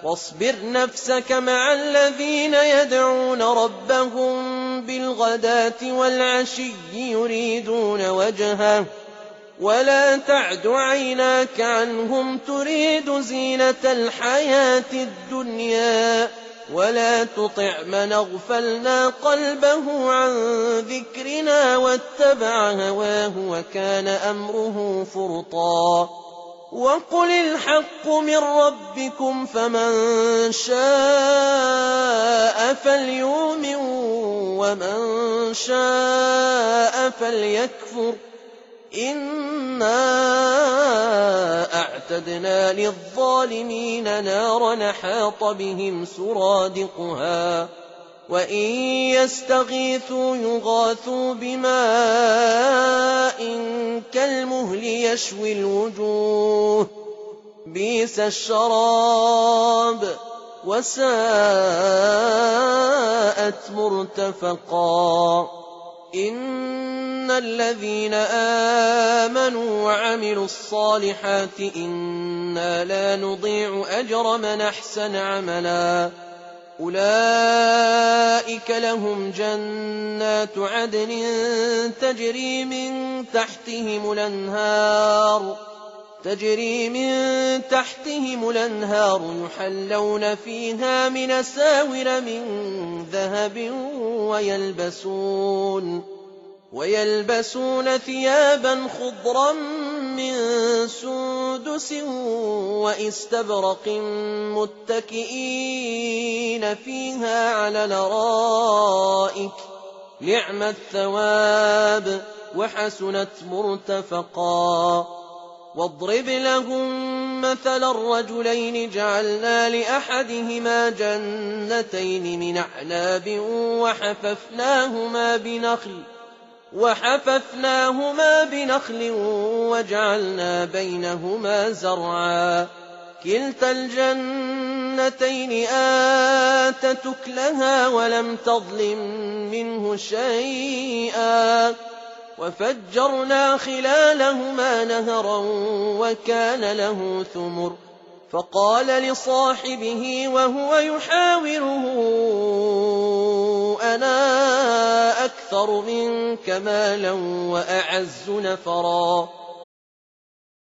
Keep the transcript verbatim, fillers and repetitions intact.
واصبر نفسك مع الذين يدعون ربهم بالغداة والعشي يريدون وجهه ولا تعد عيناك عنهم تريد زينة الحياة الدنيا ولا تطع من اغفلنا قلبه عن ذكرنا واتبع هواه وكان أمره فرطا وقل الحق من ربكم فمن شاء فليؤمن ومن شاء فليكفر إنا أعتدنا للظالمين نارا حاط بهم سرادقها وإن يستغيثوا يغاثوا بماء كالمهل يشوي الوجوه بئس الشراب وساءت مرتفقا إن الذين آمنوا وعملوا الصالحات إنا لا نضيع أجر من أحسن عملا أولئك لهم جنات عدن تجري من تحتهم الأنهار تجري من تحتهم الأنهار يحلون فيها من أساور من ذهب ويلبسون ويلبسون ثيابا خضرا من سندس وإستبرق متكئين فيها على الأرائك نعم الثواب وحسنت مرتفقا واضرب لهم مثل الرجلين جعلنا لأحدهما جنتين من أعناب وحففناهما بنخل وحففناهما بنخل وجعلنا بينهما زرعا كلتا الجنتين آتت أكلها ولم تظلم منه شيئا وفجرنا خلالهما نهرا وكان له ثمر فقال لصاحبه وهو يحاوره أنا أكثر منك مالا وأعز نفرا